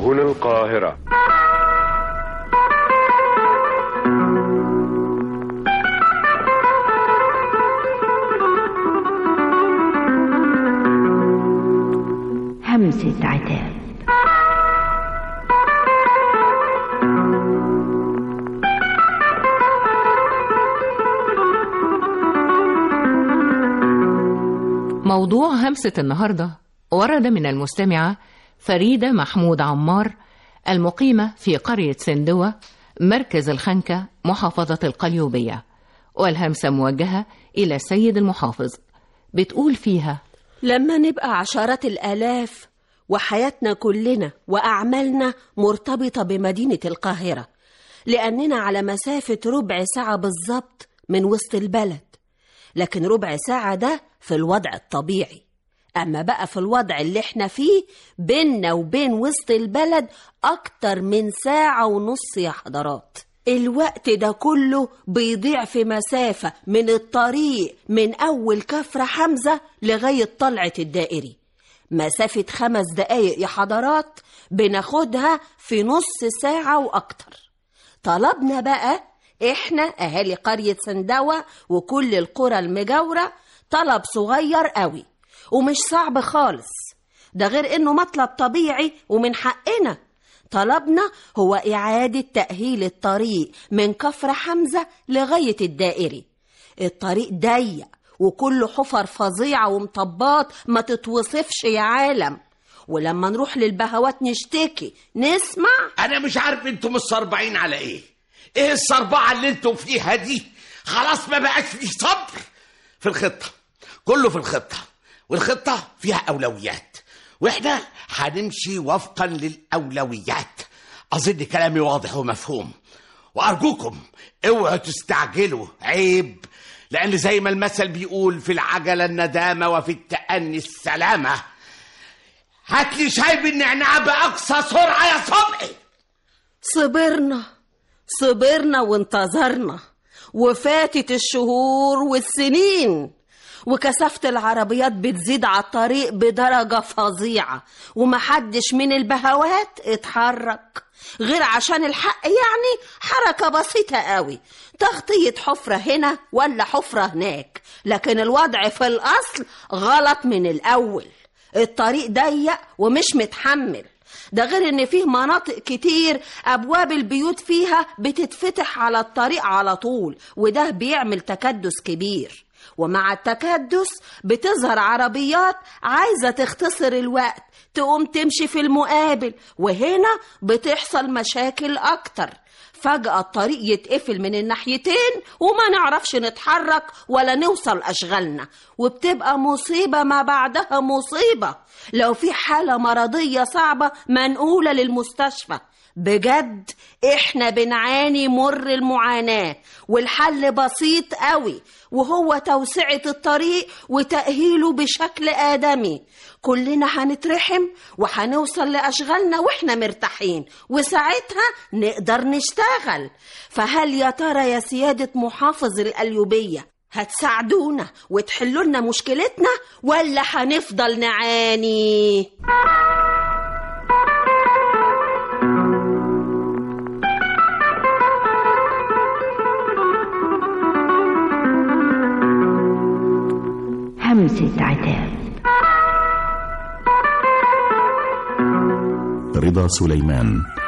هنا القاهرة. همسة عتاب. موضوع همسة النهاردة ورد من المستمعة فريدة محمود عمار المقيمة في قرية سندوة مركز الخنكة محافظة القليوبية، والهمسة موجهة إلى السيد المحافظ. بتقول فيها: لما نبقى عشرات الآلاف وحياتنا كلنا وأعمالنا مرتبطة بمدينة القاهرة، لأننا على مسافة ربع ساعة بالظبط من وسط البلد، لكن ربع ساعة ده في الوضع الطبيعي. أما بقى في الوضع اللي احنا فيه بيننا وبين وسط البلد أكتر من ساعة ونص يا حضرات. الوقت ده كله بيضيع في مسافة من الطريق من أول كفر حمزة لغاية طلعة الدائري، مسافة 5 دقايق يا حضرات بناخدها في نص ساعة وأكتر. طلبنا بقى احنا أهالي قرية سندوة وكل القرى المجاورة طلب صغير قوي ومش صعب خالص، ده غير انه مطلب طبيعي ومن حقنا. طلبنا هو إعادة تأهيل الطريق من كفر حمزة لغاية الدائري. الطريق ضيق وكله حفر فظيعة ومطبات ما تتوصفش يا عالم، ولما نروح للبهوات نشتكي نسمع. أنا مش عارف انتم مصربعين على ايه الصربعة اللي انتم فيها دي؟ خلاص ما بقاش فيه صبر. في الخطة كله في الخطة، والخطة فيها أولويات، وإحنا هنمشي وفقا للأولويات. أظن كلامي واضح ومفهوم، وأرجوكم اوعوا تستعجلوا، عيب، لأن زي ما المثل بيقول: في العجلة الندامة وفي التأني السلامة. هاتلي شاي بالنعناع بأقصى سرعة يا صبحي. صبرنا وانتظرنا، وفاتت الشهور والسنين، وكثافة العربيات بتزيد على الطريق بدرجة فظيعة، ومحدش من البهوات اتحرك غير عشان الحق، يعني حركة بسيطة قوي، تغطية حفرة هنا ولا حفرة هناك، لكن الوضع في الأصل غلط من الأول. الطريق ضيق ومش متحمل، ده غير ان فيه مناطق كتير ابواب البيوت فيها بتتفتح على الطريق على طول، وده بيعمل تكدس كبير. ومع التكدس بتظهر عربيات عايزة تختصر الوقت تقوم تمشي في المقابل، وهنا بتحصل مشاكل أكتر. فجأة الطريق يتقفل من الناحيتين وما نعرفش نتحرك ولا نوصل أشغالنا، وبتبقى مصيبة ما بعدها مصيبة. لو في حالة مرضية صعبة منقولة للمستشفى. بجد احنا بنعاني مر المعاناة، والحل بسيط قوي، وهو توسعة الطريق وتأهيله بشكل آدمي. كلنا هنترحم وهنوصل لأشغالنا وإحنا مرتاحين، وساعتها نقدر نشتغل. فهل يا ترى يا سيادة محافظ القليوبية هتساعدونا وتحلوا لنا مشكلتنا، ولا هنفضل نعاني؟ همسة عتاب. رضا سليمان.